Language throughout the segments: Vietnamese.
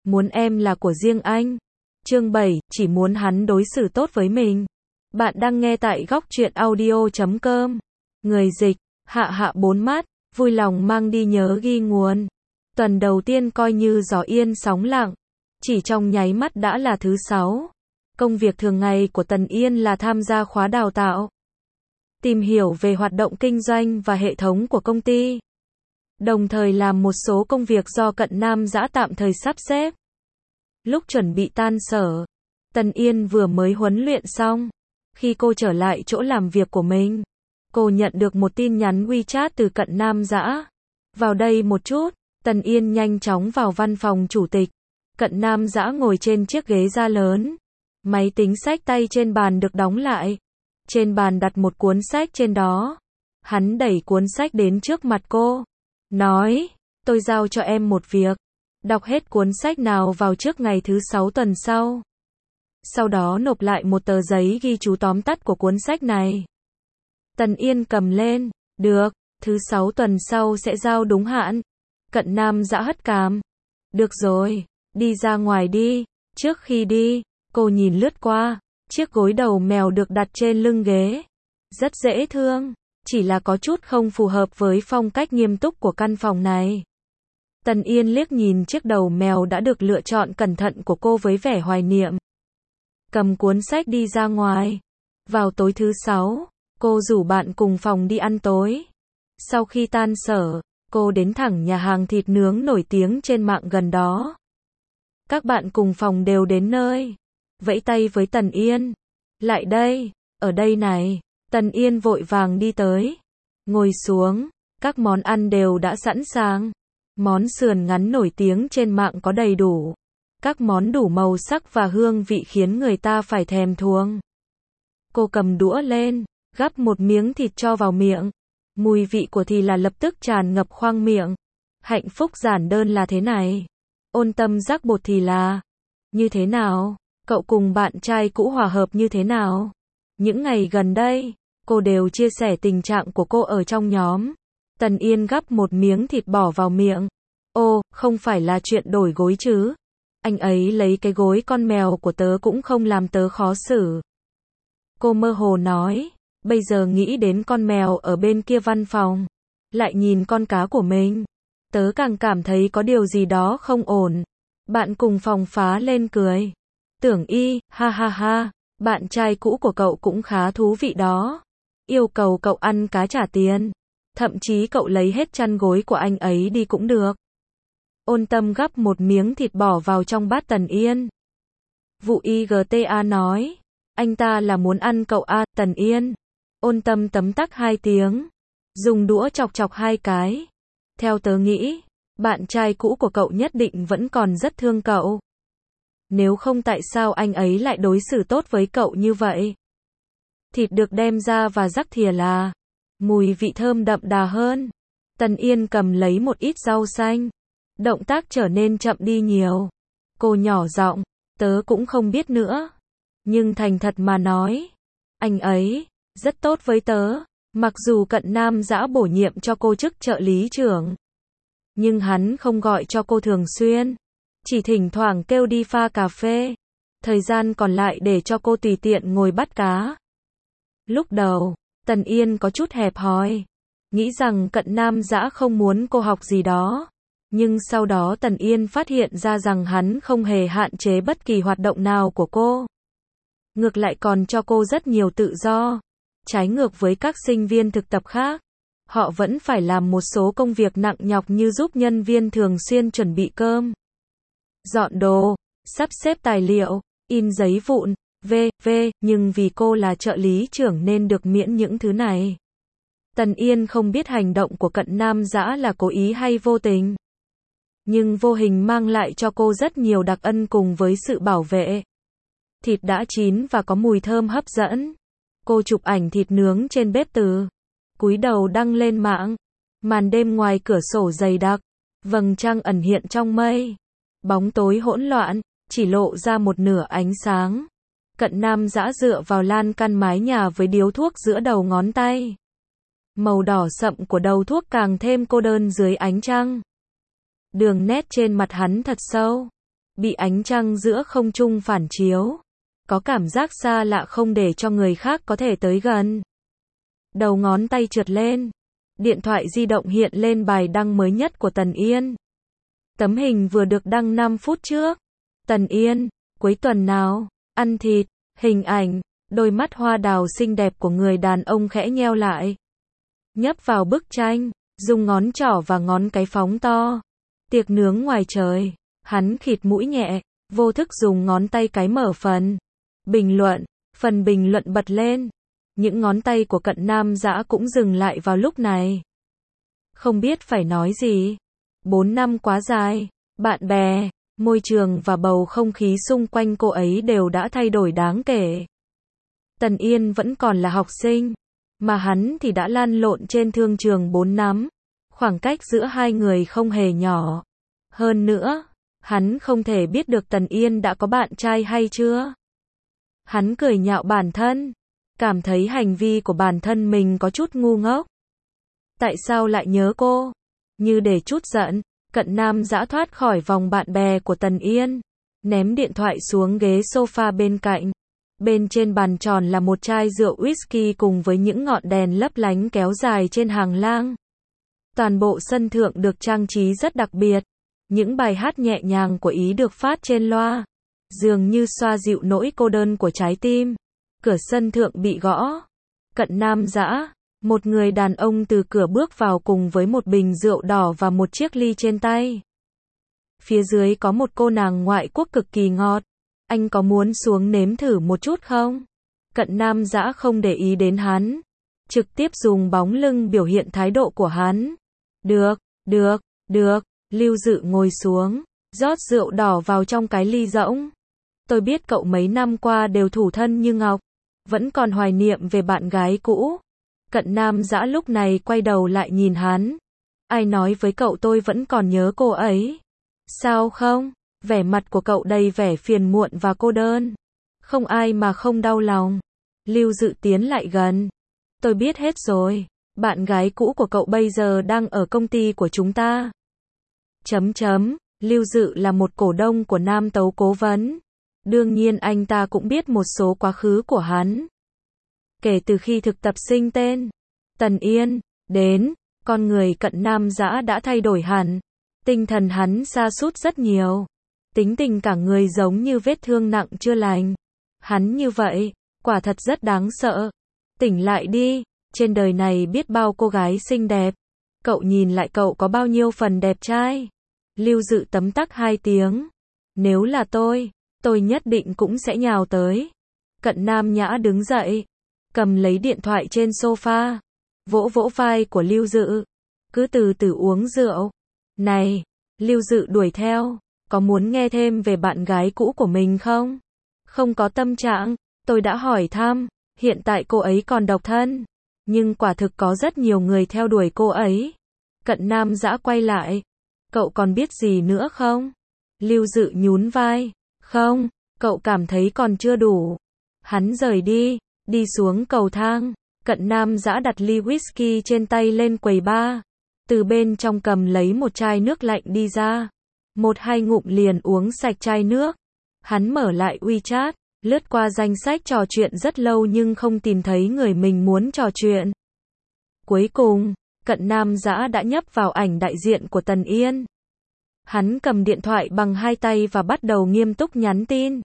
muốn em là của riêng anh. Chương 7, chỉ muốn hắn đối xử tốt với mình. Bạn đang nghe tại góc truyện audio.com. Người dịch, Hạ Hạ bốn mắt, vui lòng mang đi nhớ ghi nguồn. Tuần đầu tiên coi như gió yên sóng lặng, chỉ trong nháy mắt đã là thứ 6. Công việc thường ngày của Tần Yên là tham gia khóa đào tạo, tìm hiểu về hoạt động kinh doanh và hệ thống của công ty, đồng thời làm một số công việc do Cận Nam Dã tạm thời sắp xếp. Lúc chuẩn bị tan sở, Tần Yên vừa mới huấn luyện xong. Khi cô trở lại chỗ làm việc của mình, cô nhận được một tin nhắn WeChat từ Cận Nam Dã. Vào đây một chút. Tần Yên nhanh chóng vào văn phòng chủ tịch. Cận Nam Dã ngồi trên chiếc ghế da lớn. Máy tính xách tay trên bàn được đóng lại. Trên bàn đặt một cuốn sách trên đó. Hắn đẩy cuốn sách đến trước mặt cô. Nói, tôi giao cho em một việc. Đọc hết cuốn sách nào vào trước ngày thứ 6 tuần sau. Sau đó nộp lại một tờ giấy ghi chú tóm tắt của cuốn sách này. Tần Yên cầm lên. Được, thứ 6 tuần sau sẽ giao đúng hạn. Cận Nam Dã hất cằm. Được rồi, đi ra ngoài đi. Trước khi đi, cô nhìn lướt qua. Chiếc gối đầu mèo được đặt trên lưng ghế. Rất dễ thương, chỉ là có chút không phù hợp với phong cách nghiêm túc của căn phòng này. Tần Yên liếc nhìn chiếc đầu mèo đã được lựa chọn cẩn thận của cô với vẻ hoài niệm. Cầm cuốn sách đi ra ngoài. Vào tối thứ 6, cô rủ bạn cùng phòng đi ăn tối. Sau khi tan sở, cô đến thẳng nhà hàng thịt nướng nổi tiếng trên mạng gần đó. Các bạn cùng phòng đều đến nơi. Vẫy tay với Tần Yên. Lại đây, ở đây này. Tần Yên vội vàng đi tới. Ngồi xuống, các món ăn đều đã sẵn sàng. Món sườn ngắn nổi tiếng trên mạng có đầy đủ. Các món đủ màu sắc và hương vị khiến người ta phải thèm thuồng. Cô cầm đũa lên, gắp một miếng thịt cho vào miệng. Mùi vị của thì là lập tức tràn ngập khoang miệng. Hạnh phúc giản đơn là thế này. Ôn tâm rắc bột thì là như thế nào? Cậu cùng bạn trai cũ hòa hợp như thế nào? Những ngày gần đây, cô đều chia sẻ tình trạng của cô ở trong nhóm. Tần Yên gắp một miếng thịt bỏ vào miệng. Ô, không phải là chuyện đổi gối chứ? Anh ấy lấy cái gối con mèo của tớ cũng không làm tớ khó xử. Cô mơ hồ nói, bây giờ nghĩ đến con mèo ở bên kia văn phòng, lại nhìn con cá của mình, tớ càng cảm thấy có điều gì đó không ổn. Bạn cùng phòng phá lên cười. Tưởng Y, ha ha ha, bạn trai cũ của cậu cũng khá thú vị đó. Yêu cầu cậu ăn cá trả tiền. Thậm chí cậu lấy hết chăn gối của anh ấy đi cũng được. Ôn tâm gắp một miếng thịt bỏ vào trong bát Tần Yên. Vụ IGTA nói, anh ta là muốn ăn cậu à, Tần Yên. Ôn tâm tấm tắc 2 tiếng. Dùng đũa chọc chọc 2 cái. Theo tớ nghĩ, bạn trai cũ của cậu nhất định vẫn còn rất thương cậu. Nếu không tại sao anh ấy lại đối xử tốt với cậu như vậy? Thịt được đem ra và rắc thìa là mùi vị thơm đậm đà hơn. Tần Yên cầm lấy một ít rau xanh. Động tác trở nên chậm đi nhiều. Cô nhỏ giọng, tớ cũng không biết nữa. Nhưng thành thật mà nói, anh ấy rất tốt với tớ. Mặc dù Cận Nam Dã bổ nhiệm cho cô chức trợ lý trưởng, nhưng hắn không gọi cho cô thường xuyên. Chỉ thỉnh thoảng kêu đi pha cà phê. Thời gian còn lại để cho cô tùy tiện ngồi bắt cá. Lúc đầu, Tần Yên có chút hẹp hòi, nghĩ rằng Cận Nam Dã không muốn cô học gì đó. Nhưng sau đó Tần Yên phát hiện ra rằng hắn không hề hạn chế bất kỳ hoạt động nào của cô. Ngược lại còn cho cô rất nhiều tự do. Trái ngược với các sinh viên thực tập khác, họ vẫn phải làm một số công việc nặng nhọc như giúp nhân viên thường xuyên chuẩn bị cơm, dọn đồ, sắp xếp tài liệu, in giấy vụn, v.v. Nhưng vì cô là trợ lý trưởng nên được miễn những thứ này. Tần Yên không biết hành động của Cận Nam Dã là cố ý hay vô tình, nhưng vô hình mang lại cho cô rất nhiều đặc ân cùng với sự bảo vệ. Thịt đã chín và có mùi thơm hấp dẫn. Cô chụp ảnh thịt nướng trên bếp từ, cúi đầu đăng lên mạng. Màn đêm ngoài cửa sổ dày đặc, vầng trăng ẩn hiện trong mây. Bóng tối hỗn loạn, chỉ lộ ra một nửa ánh sáng. Cận Nam Dã dựa vào lan can mái nhà với điếu thuốc giữa đầu ngón tay. Màu đỏ sậm của đầu thuốc càng thêm cô đơn dưới ánh trăng. Đường nét trên mặt hắn thật sâu. bị ánh trăng giữa không trung phản chiếu. Có cảm giác xa lạ không để cho người khác có thể tới gần. Đầu ngón tay trượt lên. Điện thoại di động hiện lên bài đăng mới nhất của Tần Yên. Tấm hình vừa được đăng 5 phút trước. Tần Yên, cuối tuần nào, ăn thịt, hình ảnh, đôi mắt hoa đào xinh đẹp của người đàn ông khẽ nheo lại. Nhấp vào bức tranh, dùng ngón trỏ và ngón cái phóng to. Tiệc nướng ngoài trời, hắn khịt mũi nhẹ, vô thức dùng ngón tay cái mở bình luận bật lên. Những ngón tay của Cận Nam Dã cũng dừng lại vào lúc này. Không biết phải nói gì. 4 năm quá dài, bạn bè, môi trường và bầu không khí xung quanh cô ấy đều đã thay đổi đáng kể. Tần Yên vẫn còn là học sinh, mà hắn thì đã lăn lộn trên thương trường 4 năm. Khoảng cách giữa hai người không hề nhỏ. Hơn nữa, hắn không thể biết được Tần Yên đã có bạn trai hay chưa. Hắn cười nhạo bản thân, cảm thấy hành vi của bản thân mình có chút ngu ngốc. Tại sao lại nhớ cô? Như để trút giận, Cận Nam Dã thoát khỏi vòng bạn bè của Tần Yên, ném điện thoại xuống ghế sofa bên cạnh. Bên trên bàn tròn là một chai rượu whisky cùng với những ngọn đèn lấp lánh kéo dài trên hàng lang. Toàn bộ sân thượng được trang trí rất đặc biệt. Những bài hát nhẹ nhàng của Ý được phát trên loa, dường như xoa dịu nỗi cô đơn của trái tim. Cửa sân thượng bị gõ. Cận Nam Dã, một người đàn ông từ cửa bước vào cùng với một bình rượu đỏ và một chiếc ly trên tay. Phía dưới có một cô nàng ngoại quốc cực kỳ ngọt. Anh có muốn xuống nếm thử một chút không? Cận Nam Dã không để ý đến hắn, trực tiếp dùng bóng lưng biểu hiện thái độ của hắn. Được. Lưu Dự ngồi xuống, rót rượu đỏ vào trong cái ly rỗng. Tôi biết cậu mấy năm qua đều thủ thân như ngọc, vẫn còn hoài niệm về bạn gái cũ. Cận Nam Dã lúc này quay đầu lại nhìn hắn. Ai nói với cậu tôi vẫn còn nhớ cô ấy? Sao không? Vẻ mặt của cậu đầy vẻ phiền muộn và cô đơn. Không ai mà không đau lòng. Lưu Dự tiến lại gần. Tôi biết hết rồi. Bạn gái cũ của cậu bây giờ đang ở công ty của chúng ta. Lưu Dự là một cổ đông của Nam Tấu Cố Vấn. Đương nhiên anh ta cũng biết một số quá khứ của hắn. Kể từ khi thực tập sinh tên Tần Yên đến, con người Cận Nam Dã đã thay đổi hẳn. Tinh thần hắn sa sút rất nhiều. Tính tình cả người giống như vết thương nặng chưa lành. Hắn như vậy, quả thật rất đáng sợ. Tỉnh lại đi, trên đời này biết bao cô gái xinh đẹp. Cậu nhìn lại cậu có bao nhiêu phần đẹp trai. Lưu Dự tấm tắc 2 tiếng. Nếu là tôi nhất định cũng sẽ nhào tới. Cận Nam Nhã đứng dậy, cầm lấy điện thoại trên sofa, vỗ vỗ vai của Lưu Dự. Cứ từ từ uống rượu. Này, Lưu Dự đuổi theo, có muốn nghe thêm về bạn gái cũ của mình không? Không có tâm trạng, tôi đã hỏi thăm, hiện tại cô ấy còn độc thân. Nhưng quả thực có rất nhiều người theo đuổi cô ấy. Cận Nam Dã quay lại. Cậu còn biết gì nữa không? Lưu Dự nhún vai. Không, cậu cảm thấy còn chưa đủ. Hắn rời đi xuống cầu thang. Cận Nam Dã đặt ly whisky trên tay lên quầy bar. Từ bên trong cầm lấy một chai nước lạnh đi ra. 1-2 ngụm liền uống sạch chai nước. Hắn mở lại WeChat, lướt qua danh sách trò chuyện rất lâu nhưng không tìm thấy người mình muốn trò chuyện. Cuối cùng, Cận Nam Dã đã nhấp vào ảnh đại diện của Tần Yên. Hắn cầm điện thoại bằng 2 tay và bắt đầu nghiêm túc nhắn tin.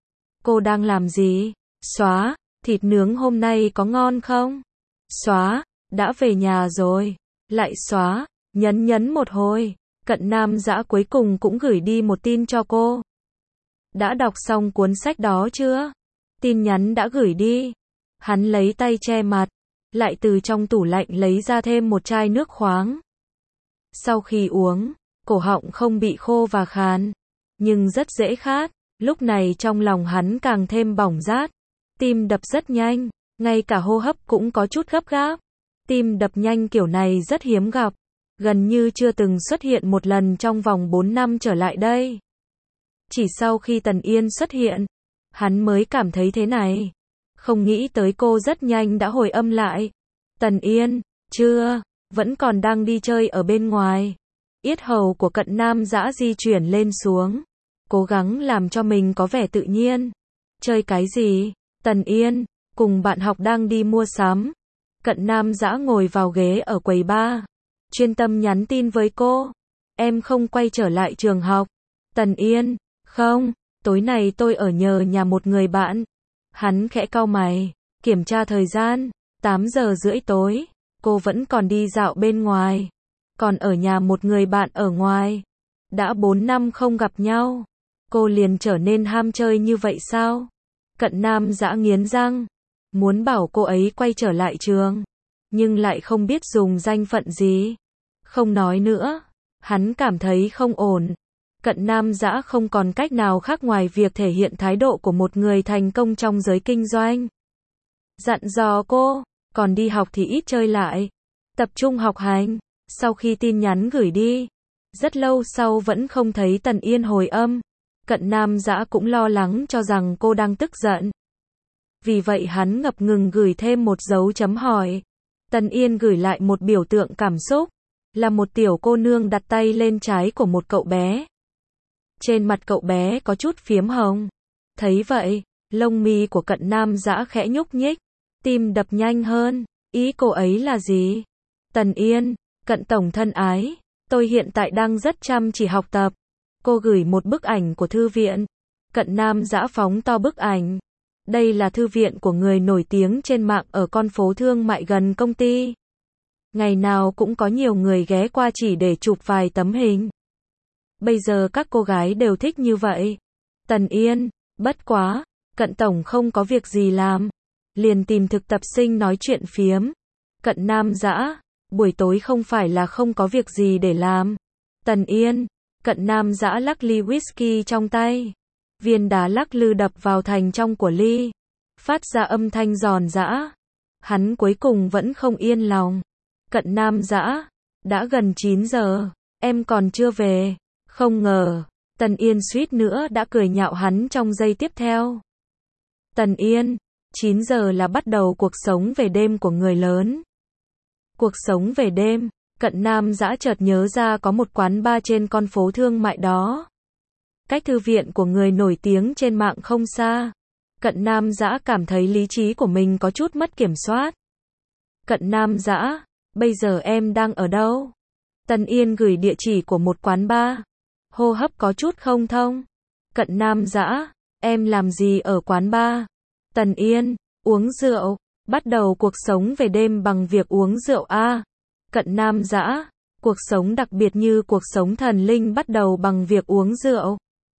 Cô đang làm gì? Xóa, thịt nướng hôm nay có ngon không? Xóa, đã về nhà rồi. Lại xóa, nhấn một hồi. Cận Nam Dã cuối cùng cũng gửi đi một tin cho cô. Đã đọc xong cuốn sách đó chưa? Tin nhắn đã gửi đi. Hắn lấy tay che mặt, lại từ trong tủ lạnh lấy ra thêm một chai nước khoáng. Sau khi uống, cổ họng không bị khô và khàn, nhưng rất dễ khát. Lúc này trong lòng hắn càng thêm bỏng rát. Tim đập rất nhanh, ngay cả hô hấp cũng có chút gấp gáp. Tim đập nhanh kiểu này rất hiếm gặp, gần như chưa từng xuất hiện một lần trong vòng 4 năm trở lại đây. Chỉ sau khi Tần Yên xuất hiện, hắn mới cảm thấy thế này. Không nghĩ tới cô rất nhanh đã hồi âm lại. Tần Yên, chưa, vẫn còn đang đi chơi ở bên ngoài. Yết hầu của Cận Nam Dã di chuyển lên xuống. cố gắng làm cho mình có vẻ tự nhiên. Chơi cái gì? Tần Yên, cùng bạn học đang đi mua sắm. Cận Nam Dã ngồi vào ghế ở quầy bar, chuyên tâm nhắn tin với cô. Em không quay trở lại trường học. Tần Yên, không, tối nay tôi ở nhờ nhà một người bạn. Hắn khẽ cau mày, kiểm tra thời gian, 8:30 tối, cô vẫn còn đi dạo bên ngoài, còn ở nhà một người bạn ở ngoài. Đã 4 năm không gặp nhau, cô liền trở nên ham chơi như vậy sao? Cận Nam Dã nghiến răng, muốn bảo cô ấy quay trở lại trường, nhưng lại không biết dùng danh phận gì. Không nói nữa, hắn cảm thấy không ổn. Cận Nam Dã không còn cách nào khác ngoài việc thể hiện thái độ của một người thành công trong giới kinh doanh. Dặn dò cô, còn đi học thì ít chơi lại, tập trung học hành. Sau khi tin nhắn gửi đi, rất lâu sau vẫn không thấy Tần Yên hồi âm. Cận Nam Dã cũng lo lắng cho rằng cô đang tức giận. Vì vậy hắn ngập ngừng gửi thêm một dấu chấm hỏi. Tần Yên gửi lại một biểu tượng cảm xúc, là một tiểu cô nương đặt tay lên trái của một cậu bé. Trên mặt cậu bé có chút phiếm hồng. Thấy vậy, lông mi của Cận Nam Dã khẽ nhúc nhích, tim đập nhanh hơn. Ý cô ấy là gì? Tần Yên, Cận tổng thân ái, tôi hiện tại đang rất chăm chỉ học tập. Cô gửi một bức ảnh của thư viện. Cận Nam Dã phóng to bức ảnh. Đây là thư viện của người nổi tiếng trên mạng ở con phố thương mại gần công ty. Ngày nào cũng có nhiều người ghé qua chỉ để chụp vài tấm hình. Bây giờ các cô gái đều thích như vậy. Tần Yên, bất quá, Cận tổng không có việc gì làm, liền tìm thực tập sinh nói chuyện phiếm. Cận Nam Dã, buổi tối không phải là không có việc gì để làm. Tần Yên, Cận Nam Dã lắc ly whisky trong tay. Viên đá lắc lư đập vào thành trong của ly, phát ra âm thanh giòn giã. Hắn cuối cùng vẫn không yên lòng. Cận Nam Dã, đã gần 9 giờ, em còn chưa về. Không ngờ, Tần Yên suýt nữa đã cười nhạo hắn trong giây tiếp theo. Tần Yên, 9 giờ là bắt đầu cuộc sống về đêm của người lớn. Cuộc sống về đêm, Cận Nam Dã chợt nhớ ra có một quán bar trên con phố thương mại đó. Cách thư viện của người nổi tiếng trên mạng không xa. Cận Nam Dã cảm thấy lý trí của mình có chút mất kiểm soát. Cận Nam Dã, bây giờ em đang ở đâu? Tần Yên gửi địa chỉ của một quán bar. Hô hấp có chút không thông. Cận Nam Dã, em làm gì ở quán bar? Tần Yên, uống rượu. Bắt đầu cuộc sống về đêm bằng việc uống rượu a. Cận Nam Dã, cuộc sống đặc biệt như cuộc sống thần linh bắt đầu bằng việc uống rượu.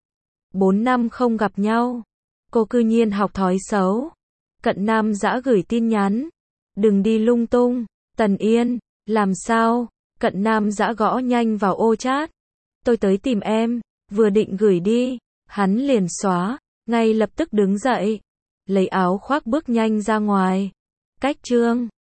4 năm không gặp nhau, cô cư nhiên học thói xấu. Cận Nam Dã gửi tin nhắn. Đừng đi lung tung. Tần Yên, làm sao? Cận Nam Dã gõ nhanh vào ô chat. Tôi tới tìm em. Vừa định gửi đi, hắn liền xóa, ngay lập tức đứng dậy, lấy áo khoác bước nhanh ra ngoài. Cách chương